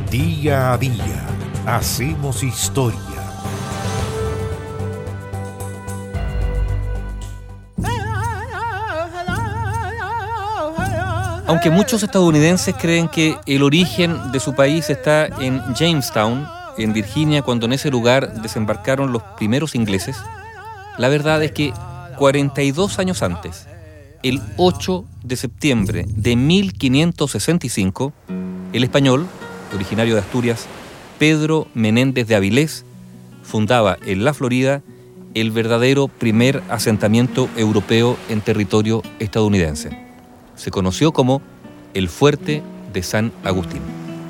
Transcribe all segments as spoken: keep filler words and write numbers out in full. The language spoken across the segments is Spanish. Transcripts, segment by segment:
Día a día hacemos historia. Aunque muchos estadounidenses creen que el origen de su país está en Jamestown, en Virginia, cuando en ese lugar desembarcaron los primeros ingleses, la verdad es que cuarenta y dos años antes, el ocho de septiembre de mil quinientos sesenta y cinco, el español, originario de Asturias, Pedro Menéndez de Avilés, fundaba en la Florida el verdadero primer asentamiento europeo en territorio estadounidense. Se conoció como el Fuerte de San Agustín.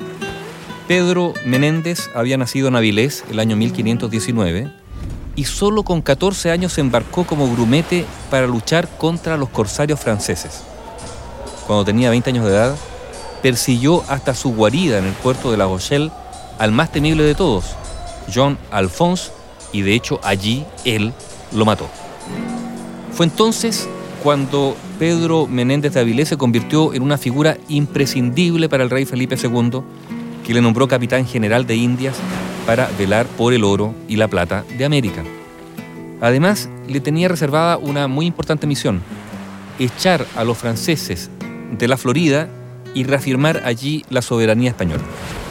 Pedro Menéndez había nacido en Avilés el año mil quinientos diecinueve y solo con catorce años se embarcó como grumete para luchar contra los corsarios franceses. Cuando tenía veinte años de edad, persiguió hasta su guarida en el puerto de La Rochelle al más temible de todos, John Alphonse, y de hecho allí él lo mató. Fue entonces cuando Pedro Menéndez de Avilés se convirtió en una figura imprescindible para el rey Felipe segundo, que le nombró capitán general de Indias para velar por el oro y la plata de América. Además, le tenía reservada una muy importante misión: echar a los franceses de la Florida y reafirmar allí la soberanía española.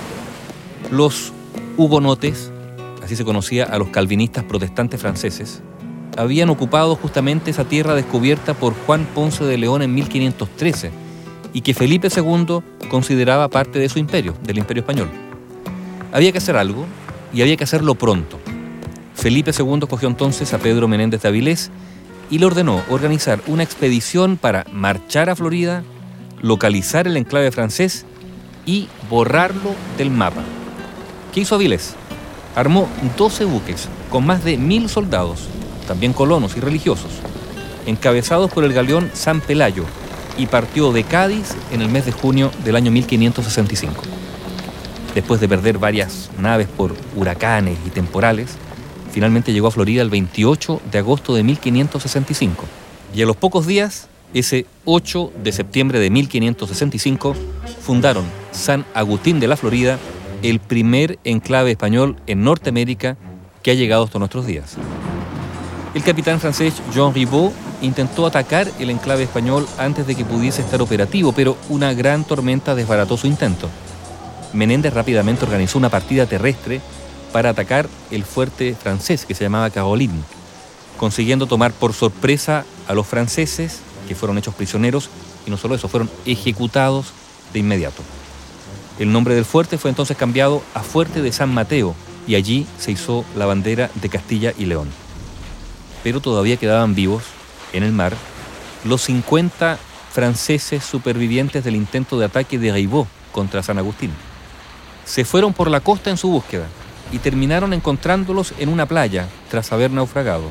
Los hugonotes, así se conocía a los calvinistas protestantes franceses, habían ocupado justamente esa tierra descubierta por Juan Ponce de León en mil quinientos trece y que Felipe segundo consideraba parte de su imperio, del imperio español. Había que hacer algo y había que hacerlo pronto. Felipe segundo cogió entonces a Pedro Menéndez de Avilés y le ordenó organizar una expedición para marchar a Florida, localizar el enclave francés y borrarlo del mapa. ¿Qué hizo Avilés? Armó doce buques con más de mil soldados, también colonos y religiosos, encabezados por el galeón San Pelayo, y partió de Cádiz en el mes de junio del año mil quinientos sesenta y cinco. Después de perder varias naves por huracanes y temporales, finalmente llegó a Florida el veintiocho de agosto de mil quinientos sesenta y cinco. Y a los pocos días, ese ocho de septiembre de mil quinientos sesenta y cinco, fundaron San Agustín de la Florida, el primer enclave español en Norteamérica que ha llegado hasta nuestros días. El capitán francés Jean Ribault intentó atacar el enclave español antes de que pudiese estar operativo, pero una gran tormenta desbarató su intento. Menéndez rápidamente organizó una partida terrestre para atacar el fuerte francés que se llamaba Caroline, consiguiendo tomar por sorpresa a los franceses, que fueron hechos prisioneros, y no solo eso, fueron ejecutados de inmediato. El nombre del fuerte fue entonces cambiado a Fuerte de San Mateo, y allí se izó la bandera de Castilla y León. Pero todavía quedaban vivos en el mar los cincuenta franceses supervivientes del intento de ataque de Ribault contra San Agustín. Se fueron por la costa en su búsqueda y terminaron encontrándolos en una playa tras haber naufragado.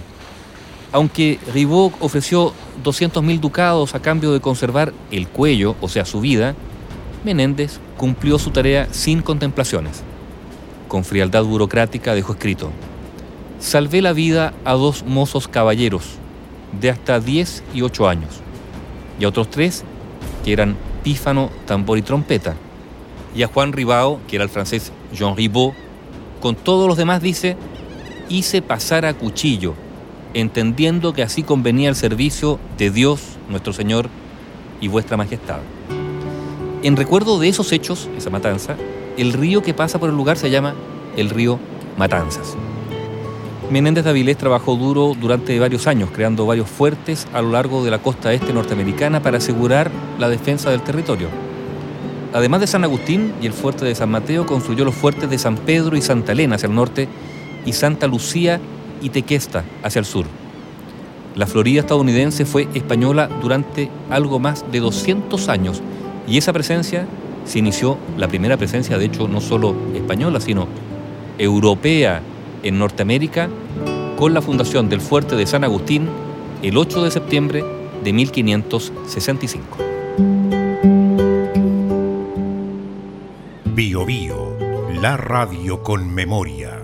Aunque Ribault ofreció doscientos mil ducados a cambio de conservar el cuello, o sea, su vida, Menéndez cumplió su tarea sin contemplaciones. Con frialdad burocrática dejó escrito: salvé la vida a dos mozos caballeros de hasta diez y ocho años, y a otros tres que eran pífano, tambor y trompeta, y a Juan Ribao, que era el francés Jean Ribault. Con todos los demás, dice, hice pasar a cuchillo, entendiendo que así convenía el servicio de Dios, nuestro Señor y vuestra Majestad. En recuerdo de esos hechos, esa matanza, el río que pasa por el lugar se llama el río Matanzas. Menéndez de Avilés trabajó duro durante varios años, creando varios fuertes a lo largo de la costa este norteamericana para asegurar la defensa del territorio. Además de San Agustín y el fuerte de San Mateo, construyó los fuertes de San Pedro y Santa Elena hacia el norte y Santa Lucía y Tequesta hacia el sur. La Florida estadounidense fue española durante algo más de doscientos años y esa presencia se inició, la primera presencia de hecho no solo española, sino europea en Norteamérica, con la fundación del fuerte de San Agustín el ocho de septiembre de mil quinientos sesenta y cinco. Bio Bio, la radio con memoria.